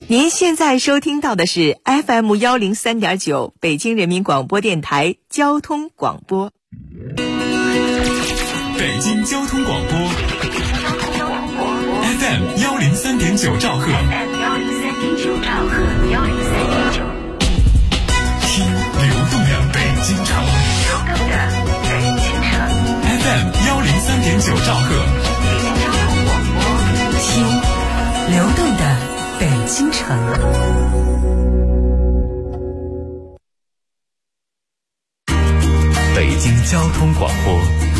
您现在收听到的是 FM103.9 北京人民广播电台交通广播。 北京交通广播 FM103.9 兆赫，听流动的北京城FM103.9 兆赫， 听流动的北京城。 北京交通广播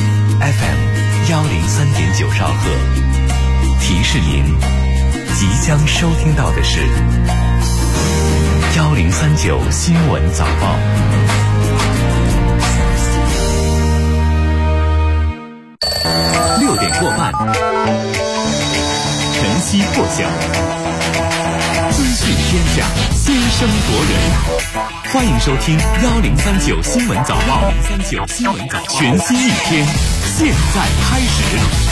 FM103.9 兆赫，提示您即将收听到的是1039新闻早报。6点过半，晨曦破晓，资讯天下，先声夺人。欢迎收听1039新闻早报，全新一天，现在开始。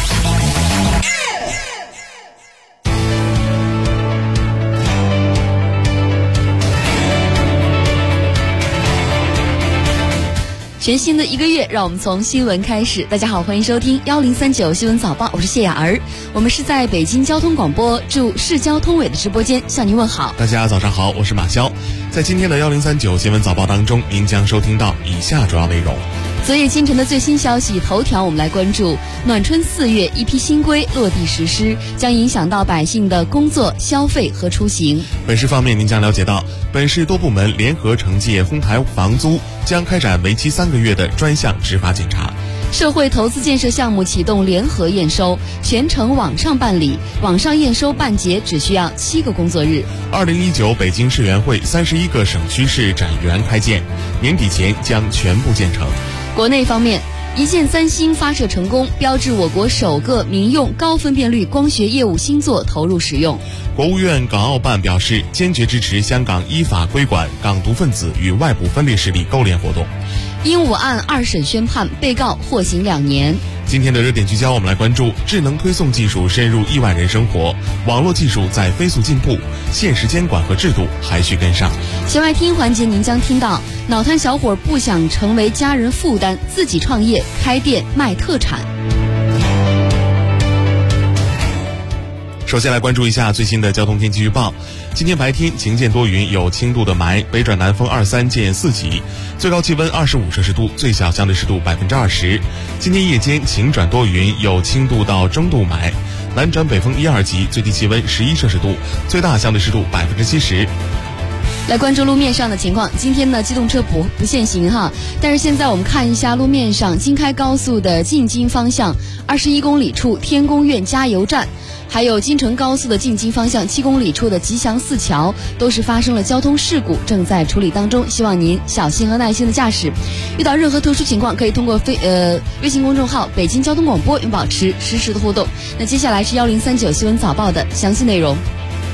全新的一个月，让我们从新闻开始。大家好，欢迎收听1039新闻早报，我是谢雅儿。我们是在北京交通广播驻市交通委的直播间向您问好。 大家早上好，我是马潇。在今天的1039新闻早报当中，您将收听到以下主要内容。 昨夜今晨的最新消息头条，我们来关注暖春4月一批新规落地实施，将影响到百姓的工作、消费和出行。 本市方面，您将了解到，本市多部门联合惩戒哄抬房租，将开展为期3个月的专项执法检查。 社会投资建设项目启动联合验收，全程网上办理，网上验收办结只需要7个工作日。 2019北京市园会31个省区市展园开建，年底前将全部建成。 国内方面，一箭3星发射成功，标志我国首个民用高分辨率光学业务星座投入使用。 国务院港澳办表示，坚决支持香港依法规管港独分子与外部分裂势力勾连活动。 鹦鹉案2审宣判，被告获刑2年。 今天的热点聚焦，我们来关注智能推送技术深入亿万人生活，网络技术在飞速进步，现实监管和制度还需跟上。 弦外听环节，您将听到脑瘫小伙不想成为家人负担，自己创业开店卖特产。 首先来关注一下最新的交通天气预报。今天白天晴间多云，有轻度的霾，北转南风2-3见4级，最高气温25摄氏度，最小相对湿度20%。今天夜间晴转多云，有轻度到中度霾，南转北风1-2级，最低气温11摄氏度，最大相对湿度70%。 来关注路面上的情况，今天呢机动车不限行哈，但是现在我们看一下路面上京开高速的进京方向21公里处天宫苑加油站，还有京承高速的进京方向7公里处的吉祥寺桥都是发生了交通事故，正在处理当中，希望您小心和耐心的驾驶。遇到任何特殊情况，可以通过微信公众号北京交通广播保持实时的互动。那接下来是1039新闻早报的详细内容。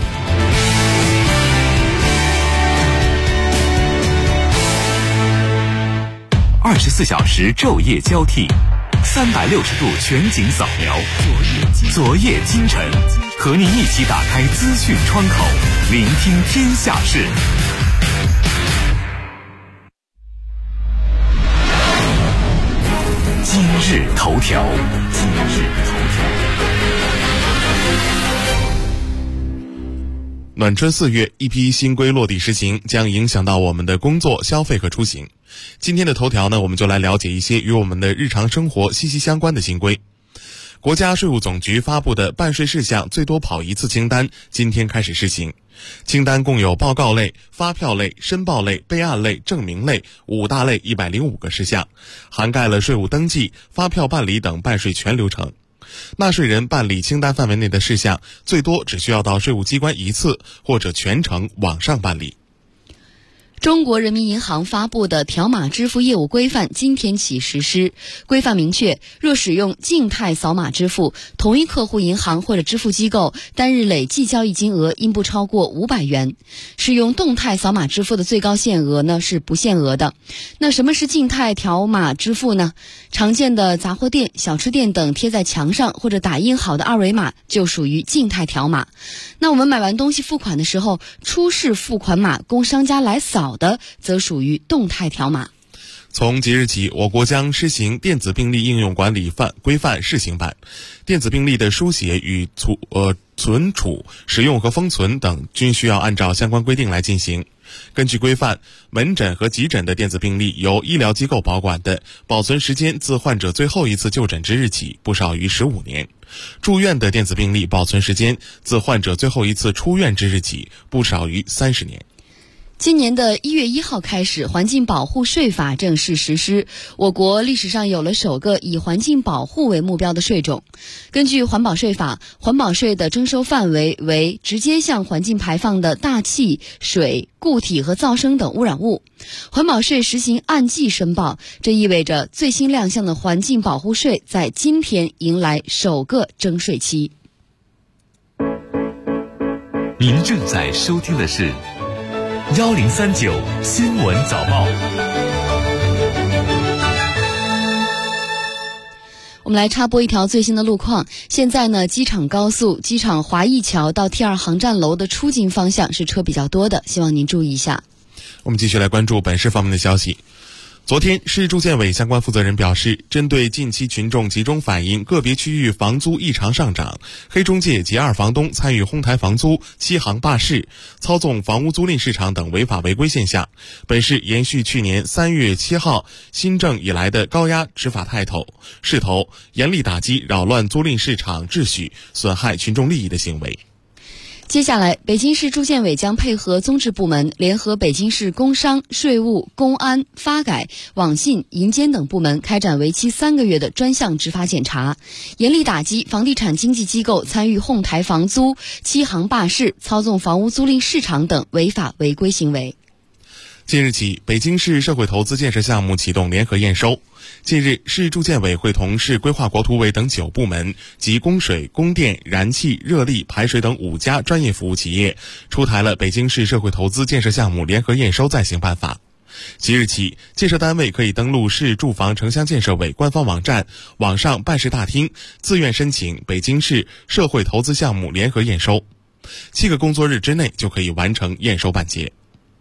24小时昼夜交替，360度全景扫描，昨夜今晨，和您一起打开资讯窗口，聆听天下事。今日头条。 暖春4月一批新规落地实行，将影响到我们的工作、消费和出行。今天的头条呢，我们就来了解一些与我们的日常生活息息相关的新规。国家税务总局发布的办税事项最多跑1次清单今天开始施行。清单共有报告类、发票类、申报类、备案类、证明类5大类105个事项，涵盖了税务登记、发票办理等办税全流程。纳税人办理清单范围内的事项，最多只需要到税务机关1次，或者全程网上办理。 中国人民银行发布的条码支付业务规范今天起实施。规范明确，若使用静态扫码支付，同一客户银行或者支付机构单日累计交易金额应不超过500元。使用动态扫码支付的最高限额呢是不限额的。那什么是静态条码支付呢？常见的杂货店、小吃店等贴在墙上或者打印好的二维码就属于静态条码。那我们买完东西付款的时候，出示付款码供商家来扫的则属于动态条码。 从即日起，我国将施行电子病历应用管理规范试行版。电子病历的书写与存储、使用和封存等均需要按照相关规定来进行。根据规范，门诊和急诊的电子病历由医疗机构保管的，保存时间自患者最后一次就诊之日起不少于15年；住院的电子病历保存时间自患者最后一次出院之日起不少于30年。 今年的1月1号开始，环境保护税法正式实施。我国历史上有了首个以环境保护为目标的税种。根据环保税法，环保税的征收范围为直接向环境排放的大气、水、固体和噪声等污染物。环保税实行按季申报，这意味着最新亮相的环境保护税在今天迎来首个征税期。 您正在收听的是1039新闻早报。 我们来插播一条最新的路况。现在呢，机场高速机场华谊桥到 T2 航站楼的出境方向是车比较多的，希望您注意一下。 我们继续来关注本市方面的消息。昨天，市住建委相关负责人表示，针对近期群众集中反映个别区域房租异常上涨，黑中介及二房东参与哄抬房租、欺行霸市、操纵房屋租赁市场等违法违规现象，本市延续去年3月7号新政以来的高压执法势头，严厉打击扰乱租赁市场秩序、损害群众利益的行为。 接下来，北京市住建委将配合综治部门，联合北京市工商、税务、公安、发改、网信、银监等部门，开展为期3个月的专项执法检查，严厉打击房地产经纪机构参与哄抬房租、欺行霸市、操纵房屋租赁市场等违法违规行为。 近日起，北京市社会投资建设项目启动联合验收。近日，市住建委会同市规划国土委等9部门及供水、供电、燃气、热力、排水等5家专业服务企业出台了北京市社会投资建设项目联合验收暂行办法。即日起，建设单位可以登录市住房城乡建设委官方网站、网上办事大厅，自愿申请北京市社会投资项目联合验收，7个工作日之内就可以完成验收办结。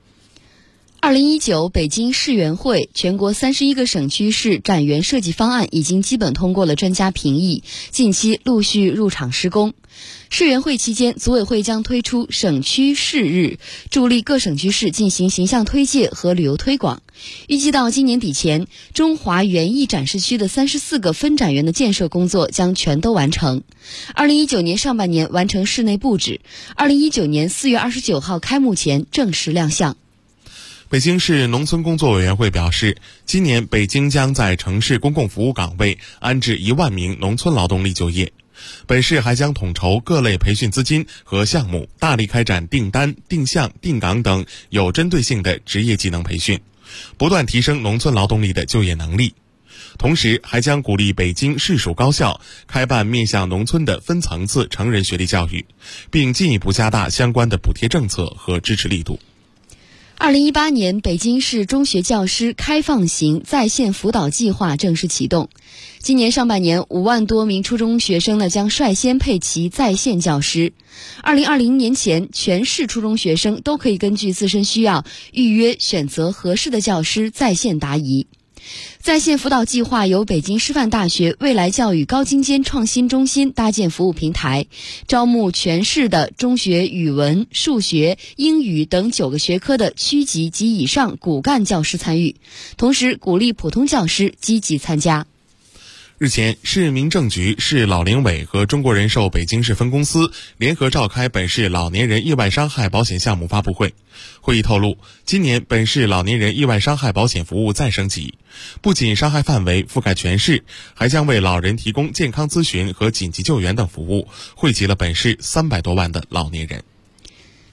2019北京市园会全国31个省区市展园设计方案已经基本通过了专家评议，近期陆续入场施工。市园会期间，组委会将推出省区市日，助力各省区市进行形象推介和旅游推广。预计到今年底前，中华园艺展示区的34个分展园的建设工作将全都完成。2019年上半年完成室内布置，2019年4月29号开幕前正式亮相。 北京市农村工作委员会表示，今年北京将在城市公共服务岗位安置1万名农村劳动力就业。本市还将统筹各类培训资金和项目，大力开展定单、定向、定岗等有针对性的职业技能培训，不断提升农村劳动力的就业能力。同时，还将鼓励北京市属高校开办面向农村的分层次成人学历教育，并进一步加大相关的补贴政策和支持力度。 2018年，北京市中学教师开放型在线辅导计划正式启动。今年上半年，5万多名初中学生将率先配齐在线教师。2020年前，全市初中学生都可以根据自身需要预约选择合适的教师在线答疑。在线辅导计划由北京师范大学未来教育高精尖创新中心搭建服务平台，招募全市的中学语文、数学、英语等9个学科的区级及以上骨干教师参与，同时鼓励普通教师积极参加。 日前，市民政局、市老龄委和中国人寿北京市分公司联合召开本市老年人意外伤害保险项目发布会。会议透露，今年本市老年人意外伤害保险服务再升级，不仅伤害范围覆盖全市，还将为老人提供健康咨询和紧急救援等服务，惠及了本市300多万的老年人。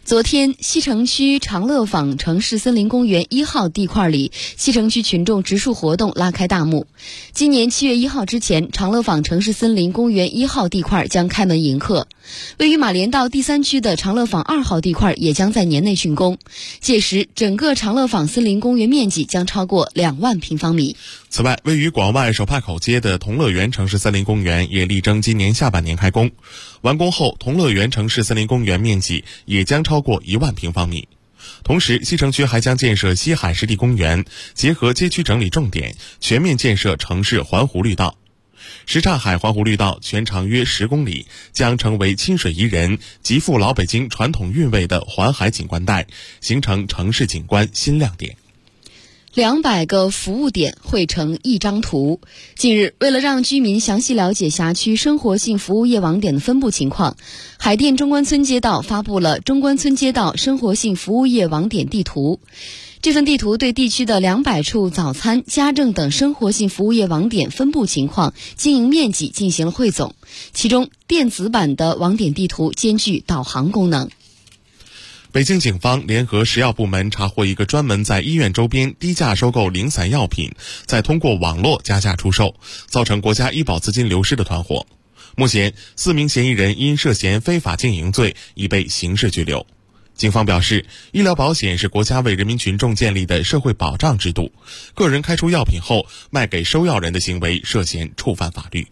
昨天，西城区长乐坊城市森林公园1号地块里，西城区群众植树活动拉开大幕。今年7月1号之前，长乐坊城市森林公园1号地块将开门迎客。位于马连道第3区的长乐坊2号地块也将在年内竣工，届时整个长乐坊森林公园面积将超过2万平方米。 此外，位于广外手帕口街的同乐园城市森林公园也力争今年下半年开工。完工后，同乐园城市森林公园面积也将超过1万平方米。同时，西城区还将建设西海湿地公园，结合街区整理重点，全面建设城市环湖绿道。什刹海环湖绿道全长约10公里，将成为清水宜人、极富老北京传统韵味的环海景观带，形成城市景观新亮点。 200个服务点绘成一张图。近日，为了让居民详细了解辖区生活性服务业网点的分布情况，海淀中关村街道发布了中关村街道生活性服务业网点地图。这份地图对地区的200处早餐、家政等生活性服务业网点分布情况、经营面积进行了汇总，其中电子版的网点地图兼具导航功能。 北京警方联合食药部门查获一个专门在医院周边低价收购零散药品，再通过网络加价出售，造成国家医保资金流失的团伙。目前4名嫌疑人因涉嫌非法经营罪已被刑事拘留。警方表示，医疗保险是国家为人民群众建立的社会保障制度，个人开出药品后卖给收药人的行为涉嫌触犯法律。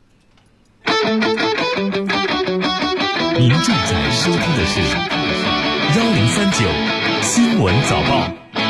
您正在收听的是1039新闻早报。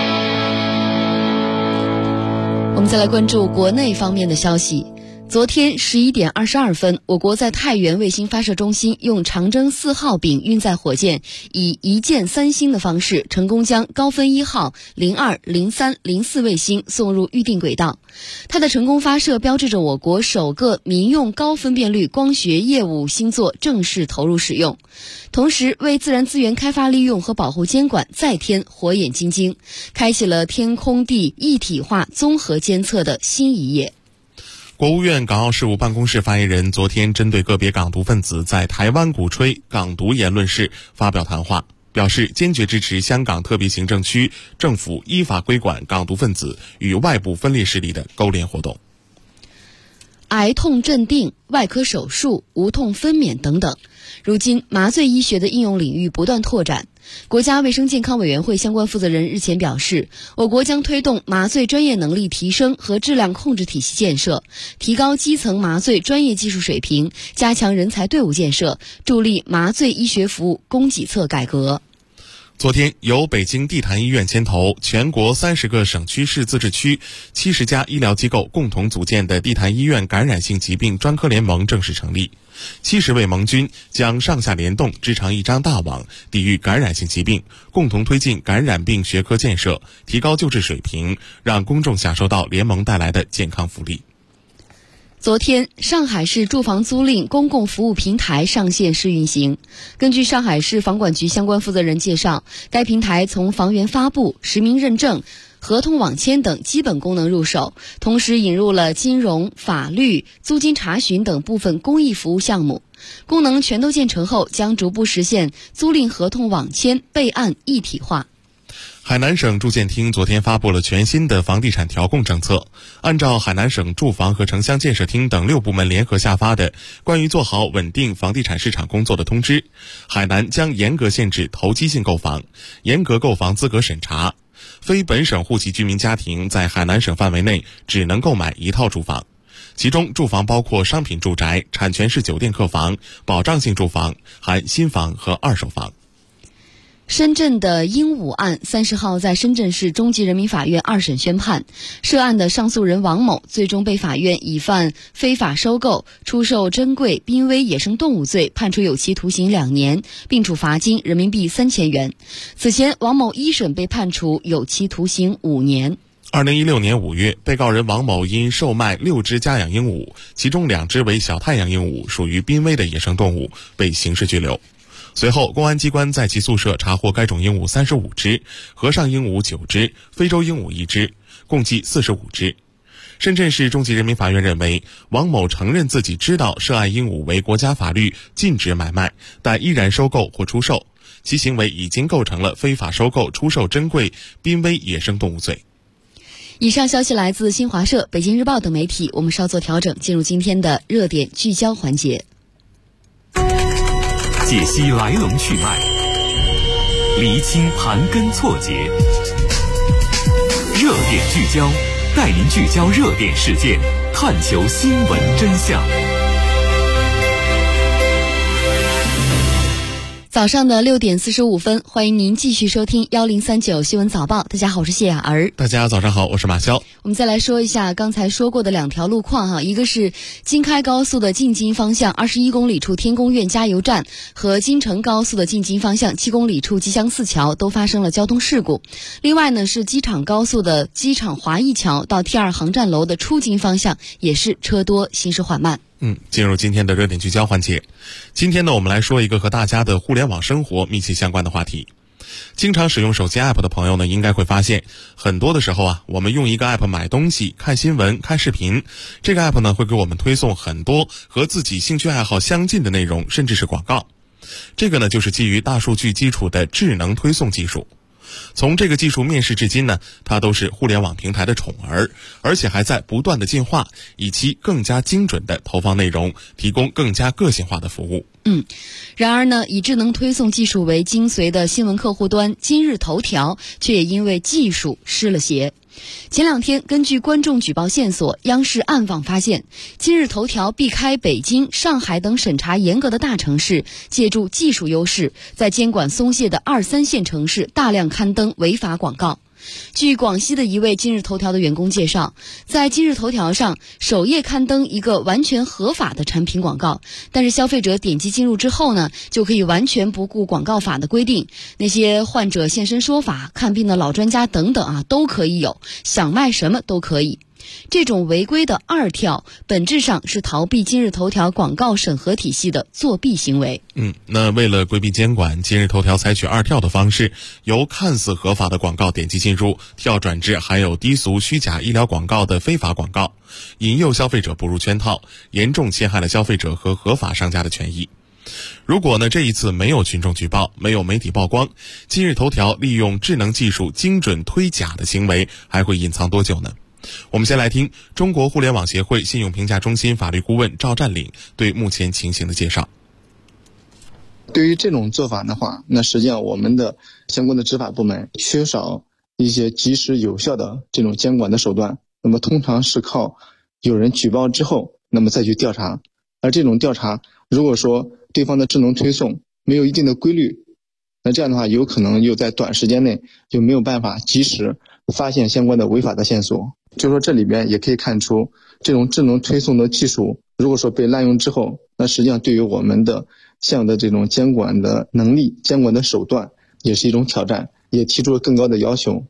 我们再来关注国内方面的消息。昨天11点22分，我国在太原卫星发射中心用长征4号丙运载火箭以1箭3星的方式，成功将高分1号、02、03、04卫星送入预定轨道。它的成功发射标志着我国首个民用高分辨率光学业务星座正式投入使用，同时为自然资源开发利用和保护监管再添火眼金睛，开启了天空地一体化综合监测的新一页。 国务院港澳事务办公室发言人昨天针对个别港独分子在台湾鼓吹港独言论时发表谈话，表示坚决支持香港特别行政区政府依法规管港独分子与外部分裂势力的勾连活动。 癌痛镇定、外科手术、无痛分娩等等，如今麻醉医学的应用领域不断拓展。国家卫生健康委员会相关负责人日前表示，我国将推动麻醉专业能力提升和质量控制体系建设，提高基层麻醉专业技术水平，加强人才队伍建设，助力麻醉医学服务供给侧改革。 昨天，由北京地坛医院牵头，全国30个省区市自治区70家医疗机构共同组建的地坛医院感染性疾病专科联盟正式成立。70位盟军将上下联动，织成一张大网，抵御感染性疾病，共同推进感染病学科建设，提高救治水平，让公众享受到联盟带来的健康福利。 昨天，上海市住房租赁公共服务平台上线试运行。根据上海市房管局相关负责人介绍，该平台从房源发布、实名认证、合同网签等基本功能入手，同时引入了金融、法律、租金查询等部分公益服务项目。功能全都建成后，将逐步实现租赁合同网签备案一体化。 海南省住建厅昨天发布了全新的房地产调控政策。按照海南省住房和城乡建设厅等6部门联合下发的关于做好稳定房地产市场工作的通知，海南将严格限制投机性购房，严格购房资格审查，非本省户籍居民家庭在海南省范围内只能购买1套住房，其中住房包括商品住宅、产权式酒店客房、保障性住房，含新房和二手房。 深圳的鹦鹉案30号在深圳市中级人民法院2审宣判，涉案的上诉人王某最终被法院以犯非法收购、出售珍贵濒危野生动物罪判处有期徒刑2年，并处罚金人民币3000元。此前，王某1审被判处有期徒刑5年。 2016年5月，被告人王某因售卖6只家养鹦鹉，其中2只为小太阳鹦鹉，属于濒危的野生动物，被刑事拘留。随后，公安机关在其宿舍查获该种鹦鹉35只，和尚鹦鹉9只，非洲鹦鹉1只，共计45只。深圳市中级人民法院认为，王某承认自己知道涉案鹦鹉为国家法律禁止买卖，但依然收购或出售， 其行为已经构成了非法收购、出售珍贵濒危野生动物罪。 以上消息来自新华社、北京日报等媒体。我们稍作调整，进入今天的热点聚焦环节， 解析来龙去脉，厘清盘根错节。热点聚焦，带您聚焦热点事件，探求新闻真相。 早上的6点45分，欢迎您继续收听1039新闻早报。大家好，我是谢雅儿。 大家早上好，我是马潇。 我们再来说一下刚才说过的2条路况哈，一个是京开高速的进京方向21公里处天宫苑加油站和京承高速的进京方向7公里处吉祥寺桥都发生了交通事故。另外呢，是机场高速的机场华谊桥到 T2 航站楼的出京方向也是车多，行驶缓慢。 进入今天的热点聚焦环节。今天呢，我们来说一个和大家的互联网生活密切相关的话题。经常使用手机 app 的朋友呢，应该会发现，很多的时候啊，我们用一个 app 买东西、看新闻、看视频，这个 app 呢会给我们推送很多和自己兴趣爱好相近的内容，甚至是广告。这个呢，就是基于大数据基础的智能推送技术。从这个技术面世至今呢，它都是互联网平台的宠儿，而且还在不断的进化，以期更加精准的投放内容，提供更加个性化的服务。 然而呢，以智能推送技术为精髓的新闻客户端今日头条，却也因为技术失了邪。前2天，根据观众举报线索，央视暗网发现，今日头条避开北京、上海等审查严格的大城市，借助技术优势，在监管松懈的2、3线城市大量刊登违法广告。据广西的一位今日头条的员工介绍，在今日头条上首页刊登一个完全合法的产品广告，但是消费者点击进入之后呢，就可以完全不顾广告法的规定，那些患者现身说法、看病的老专家等等都可以有，想卖什么都可以。这种违规的二跳，本质上是逃避今日头条广告审核体系的作弊行为。 那为了规避监管，今日头条采取二跳的方式，由看似合法的广告点击进入，跳转至含有低俗虚假医疗广告的非法广告，引诱消费者步入圈套，严重侵害了消费者和合法商家的权益。如果呢这一次没有群众举报，没有媒体曝光，今日头条利用智能技术精准推假的行为还会隐藏多久呢？我们先来听中国互联网协会信用评价中心法律顾问赵占领对目前情形的介绍。 对于这种做法的话，那实际上我们的相关的执法部门缺少一些及时有效的这种监管的手段，那么通常是靠有人举报之后，那么再去调查。而这种调查，如果说对方的智能推送没有一定的规律，那这样的话有可能又在短时间内就没有办法及时发现相关的违法的线索。就说这里边也可以看出，这种智能推送的技术如果说被滥用之后，那实际上对于我们的现有的这种监管的能力、监管的手段也是一种挑战，也提出了更高的要求。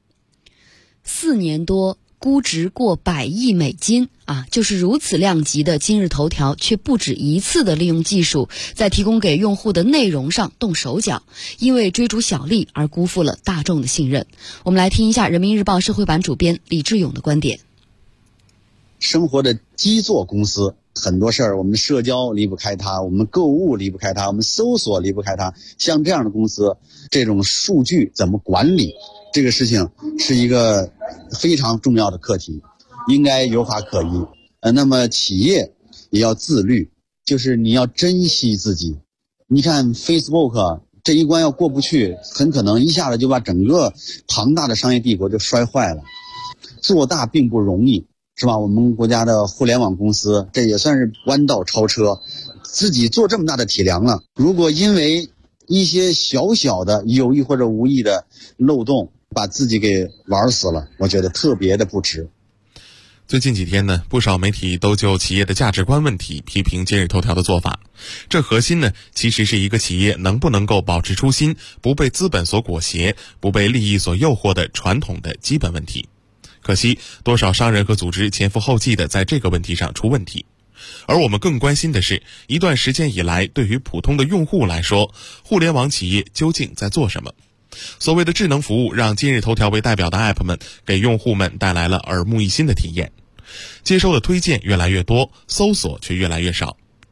4年多，估值过100亿美金就是如此量级的今日头条，却不止一次的利用技术在提供给用户的内容上动手脚，因为追逐小利而辜负了大众的信任。我们来听一下人民日报社会版主编李志勇的观点。 生活的基座公司，很多事儿我们社交离不开它，我们购物离不开它，我们搜索离不开它。像这样的公司，这种数据怎么管理，这个事情是一个非常重要的课题，应该有法可依。那么企业也要自律，就是你要珍惜自己。你看 Facebook 这一关要过不去，很可能一下子就把整个庞大的商业帝国就摔坏了。做大并不容易，是吧？我们国家的互联网公司，这也算是弯道超车，自己做这么大的体量了，如果因为一些小小的有意或者无意的漏洞把自己给玩死了，我觉得特别的不值。 最近几天呢，不少媒体都就企业的价值观问题批评今日头条的做法。这核心呢，其实是一个企业能不能够保持初心，不被资本所裹挟，不被利益所诱惑的传统的基本问题。可惜，多少商人和组织前赴后继的在这个问题上出问题。而我们更关心的是，一段时间以来，对于普通的用户来说，互联网企业究竟在做什么？所谓的智能服务，让今日头条为代表的 app 们给用户们带来了耳目一新的体验。接收的推荐越来越多，搜索却越来越少。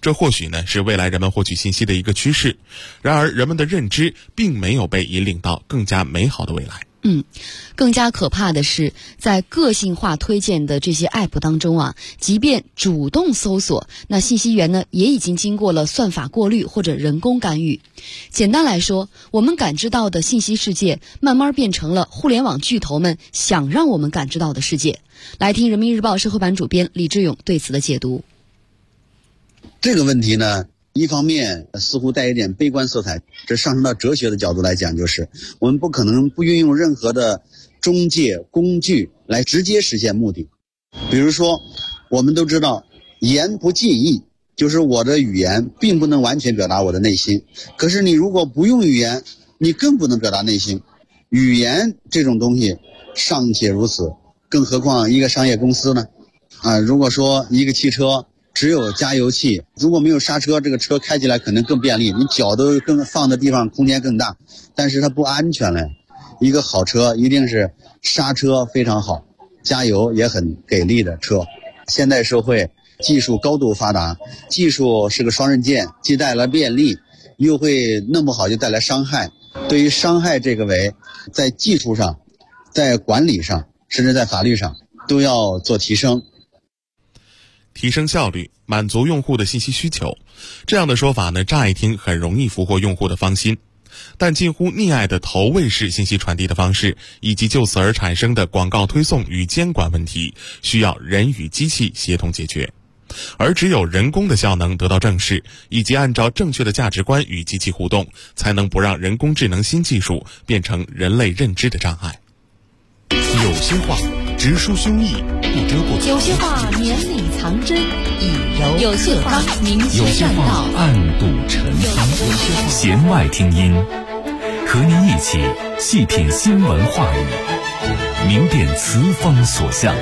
这或许呢是未来人们获取信息的一个趋势。然而人们的认知并没有被引领到更加美好的未来。 更加可怕的是，在个性化推荐的这些 app 当中啊，即便主动搜索，那信息源呢也已经经过了算法过滤或者人工干预。简单来说，我们感知到的信息世界慢慢变成了互联网巨头们想让我们感知到的世界。来听人民日报社会版主编李志勇对此的解读。 这个问题呢，一方面似乎带一点悲观色彩，这上升到哲学的角度来讲，就是我们不可能不运用任何的中介工具来直接实现目的。比如说我们都知道言不尽意，就是我的语言并不能完全表达我的内心，可是你如果不用语言，你更不能表达内心。语言这种东西尚且如此，更何况一个商业公司呢？如果说一个汽车只有加油器，如果没有刹车，这个车开起来可能更便利，你脚都更放的地方空间更大，但是它不安全了。一个好车一定是刹车非常好，加油也很给力的车。现代社会技术高度发达，技术是个双刃剑，既带来便利，又会弄不好就带来伤害。对于伤害这个为，在技术上，在管理上，甚至在法律上都要做提升。 提升效率，满足用户的信息需求，这样的说法呢，乍一听很容易俘获用户的芳心，但近乎溺爱的投喂式信息传递的方式，以及就此而产生的广告推送与监管问题，需要人与机器协同解决。而只有人工的效能得到正视，以及按照正确的价值观与机器互动，才能不让人工智能新技术变成人类认知的障碍。 有些话直抒胸臆，不遮过； 有些话绵里藏针，以柔；有些话明有些确栈道， 话暗度陈仓。弦外听音，和您一起细品新闻话语，明辨词风所向。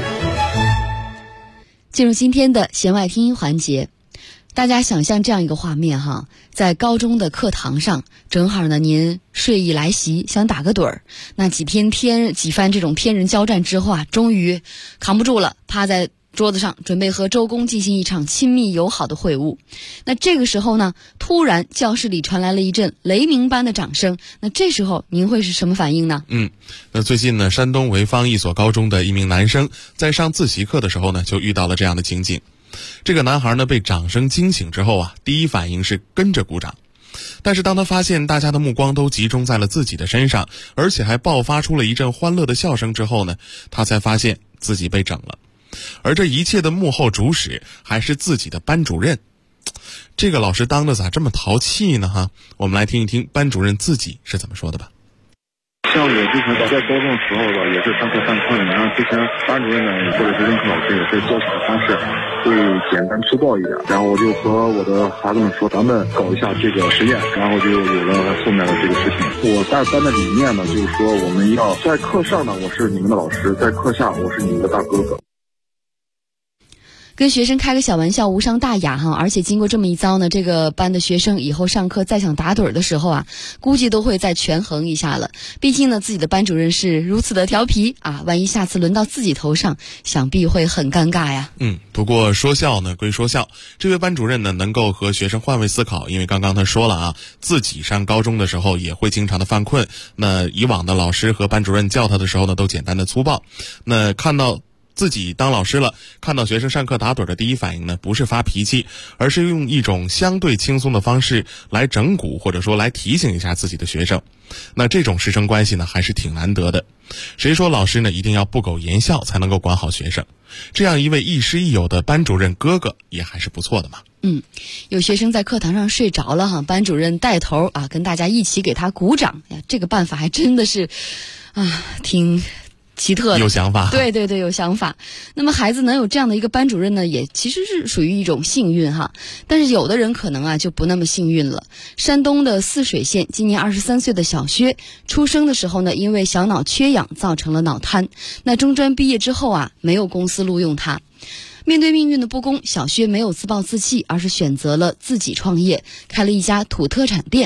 进入今天的弦外听音环节，大家想象这样一个画面哈，在高中的课堂上，正好呢您睡意来袭，想打个盹儿，那几番这种天人交战之后啊，终于扛不住了，趴在桌子上准备和周公进行一场亲密友好的会晤。那这个时候呢，突然教室里传来了一阵雷鸣般的掌声，那这时候您会是什么反应呢？ 那最近呢，山东潍坊一所高中的一名男生在上自习课的时候呢，就遇到了这样的情景。这个男孩呢，被掌声惊醒之后啊，第一反应是跟着鼓掌。但是当他发现大家的目光都集中在了自己的身上，而且还爆发出了一阵欢乐的笑声之后呢，他才发现自己被整了。而这一切的幕后主使还是自己的班主任。这个老师当的咋这么淘气呢哈？我们来听一听班主任自己是怎么说的吧。 像我之前在高中的时候吧，也是上课犯困，然后之前班主任呢或者是任课老师也会教学的方式会简单粗暴一点，然后我就和我的孩子们说，咱们搞一下这个实验，然后就有了后面的这个事情。我带班的理念呢，就是说我们要在课上呢，我是你们的老师，在课下我是你们的大哥哥。 跟学生开个小玩笑无伤大雅哈，而且经过这么一遭呢，这个班的学生以后上课再想打盹的时候啊，估计都会再权衡一下了。毕竟呢，自己的班主任是如此的调皮啊，万一下次轮到自己头上，想必会很尴尬呀。 不过说笑呢归说笑，这位班主任呢能够和学生换位思考，因为刚刚他说了啊，自己上高中的时候也会经常的犯困，那以往的老师和班主任叫他的时候呢，都简单的粗暴。那看到自己当老师了，看到学生上课打盹的第一反应呢，不是发脾气，而是用一种相对轻松的方式来整蛊，或者说来提醒一下自己的学生。那这种师生关系呢，还是挺难得的。谁说老师呢一定要不苟言笑才能够管好学生？这样一位亦师亦友的班主任哥哥也还是不错的嘛。 有学生在课堂上睡着了哈，班主任带头啊，跟大家一起给他鼓掌呀，这个办法还真的是挺奇特的， 有想法。 对，有想法。那么孩子能有这样的一个班主任呢，也其实是属于一种幸运哈。但是有的人可能啊就不那么幸运了。山东的泗水县今年23岁的小薛，出生的时候呢，因为小脑缺氧造成了脑瘫。那中专毕业之后啊，没有公司录用他。面对命运的不公，小薛没有自暴自弃，而是选择了自己创业，开了一家土特产店。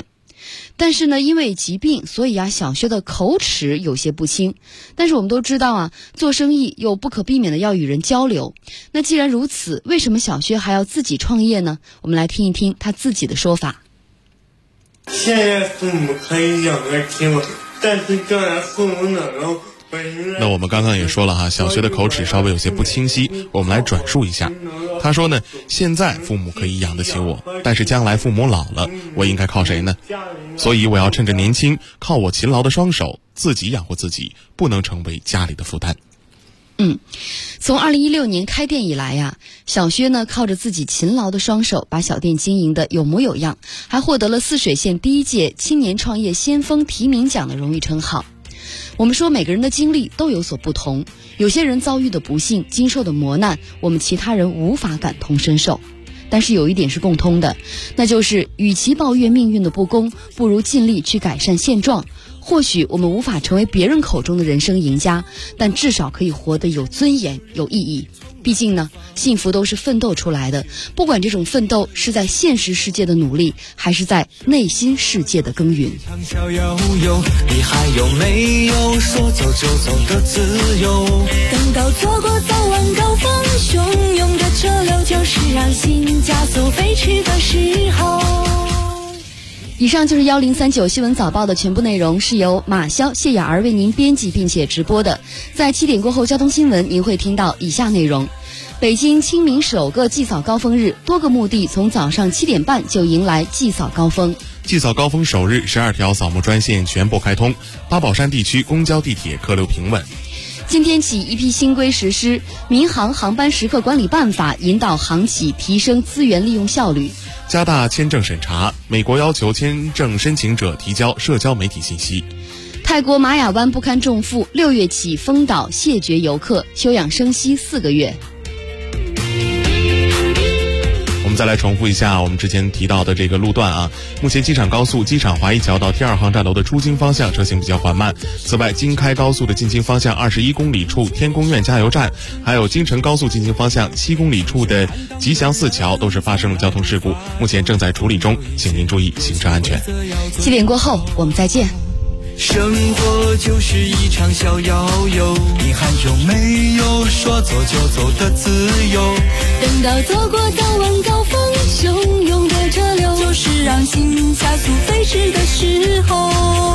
但是呢，因为疾病，所以小薛的口齿有些不清。但是我们都知道做生意又不可避免的要与人交流。那既然如此，为什么小薛还要自己创业呢？我们来听一听他自己的说法。 现在父母可以养得起我，但是将来父母老了。 那我们刚刚也说了小薛的口齿稍微有些不清晰，我们来转述一下。他说呢，现在父母可以养得起我，但是将来父母老了，我应该靠谁呢？所以我要趁着年轻，靠我勤劳的双手，自己养活自己，不能成为家里的负担。 从2016年开店以来小薛呢靠着自己勤劳的双手，把小店经营的有模有样，还获得了泗水县第1届青年创业先锋提名奖的荣誉称号。我们说每个人的经历都有所不同，有些人遭遇的不幸，经受的磨难，我们其他人无法感同身受。但是有一点是共通的，那就是与其抱怨命运的不公，不如尽力去改善现状。或许我们无法成为别人口中的人生赢家，但至少可以活得有尊严、有意义。毕竟呢，幸福都是奋斗出来的，不管这种奋斗是在现实世界的努力，还是在内心世界的耕耘。 你还有没有说走就走的自由？等到错过早晚高峰，汹涌的车流就是让心加速飞驰的时候。 以上就是1039新闻早报的全部内容，是由马潇、谢雅儿为您编辑并且直播的。在7点过后交通新闻，您会听到以下内容：北京清明首个祭扫高峰日，多个墓地从早上7点半就迎来祭扫高峰。 祭扫高峰首日，12条扫墓专线全部开通，八宝山地区公交地铁客流平稳。 今天起，一批新规实施，民航航班时刻管理办法引导航企提升资源利用效率。 加大签证审查，美国要求签证申请者提交社交媒体信息。 泰国玛雅湾不堪重负，6月起封岛谢绝游客，休养生息4个月。 我们再来重复一下我们之前提到的这个路段目前机场高速机场华谊桥到第2航站楼的出京方向车行比较缓慢。此外，京开高速的进京方向21公里处天宫苑加油站，还有京承高速进京方向7公里处的吉祥寺桥都是发生了交通事故，目前正在处理中，请您注意行车安全。 7点过后我们再见。 生活就是一场小摇游，你还有没有说走就走的自由？等到走过早晚高峰，汹涌的车流就是让心加速飞驰的时候。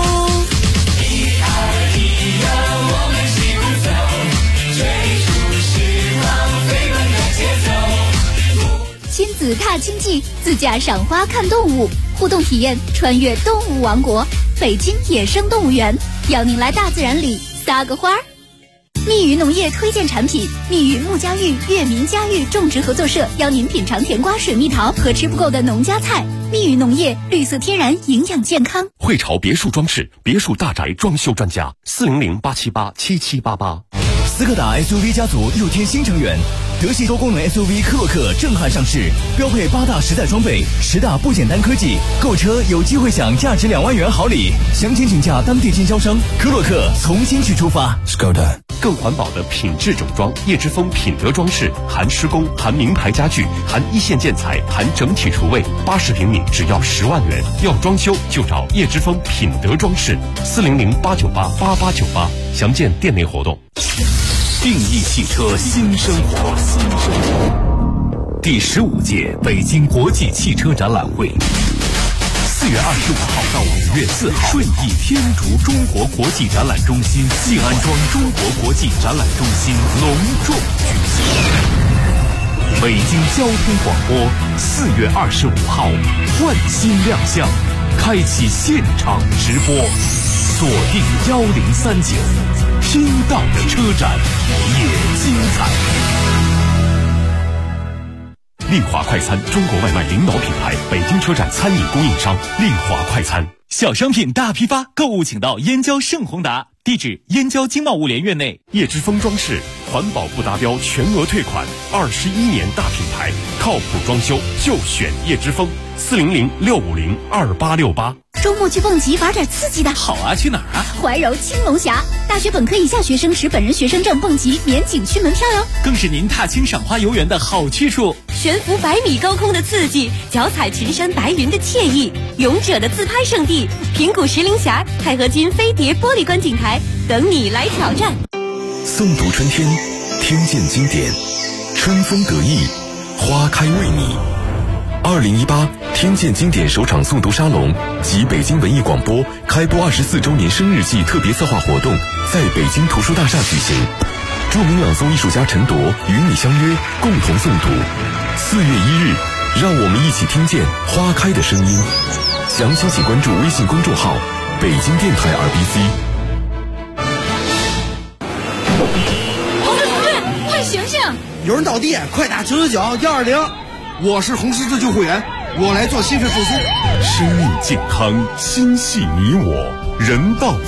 我们齐步走，追逐时光飞奔的节奏。 亲子踏经济，自驾赏花看动物，互动体验穿越动物王国。北京野生动物园邀您来大自然里撒个花儿。密语农业推荐产品：密语木家峪月明家峪种植合作社邀您品尝甜瓜、水蜜桃和吃不够的农家菜。密语农业，绿色天然，营养健康。 汇潮别墅装饰，别墅大宅装修专家，400-878-7788。 斯柯达 SUV 家族又添新成员，德系多功能 SUV 科洛克震撼上市，标配8大实在装备，10大不简单科技，购车有机会享价值2万元好礼。详情请假当地经销商。科洛克从新区出发。 Skoda 更环保的品质整装，叶之峰品德装饰，含施工，含名牌家具，含一线建材，含整体厨卫，80平米只要10万元。要装修就找叶之峰品德装饰，400-898-8898，详见店内活动。 定义汽车新生活，第15届北京国际汽车展览会，4月25号到5月4号，顺义天竺中国国际展览中心静安庄中国国际展览中心隆重举行。北京交通广播4月25号换新亮相，开启现场直播，锁定1039。听到的车展也精彩。 丽华快餐，中国外卖领导品牌，北京车展餐饮供应商，丽华快餐。 小商品大批发，购物请到燕郊盛宏达，地址燕郊经贸物联院内。 叶之峰装饰，环保不达标全额退款，21年大品牌，靠谱装修就选叶之峰，400-650-2868。 周末去蹦极玩点刺激的。 好啊，去哪儿啊？ 怀柔青龙峡，大学本科以下学生持本人学生证蹦极免景区门票哟。 更是您踏青赏花游园的好去处。 悬浮100米高空的刺激，脚踩群山白云的惬意，勇者的自拍圣地平谷石林峡钛合金飞碟玻璃观景台等你来挑战。 诵读春天，听见经典，春风得意，花开为你。2018听见经典首场诵读沙龙及北京文艺广播开播24周年生日季特别策划活动在北京图书大厦举行。著名朗诵艺术家陈铎与你相约，共同诵读。4月1日，让我们一起听见花开的声音。详情请关注微信公众号“北京电台 RBC”。 同志，快醒醒！ 有人倒地，快打999-120。我是红十字救护员，我来做心肺复苏。 生命健康，心系你我，人道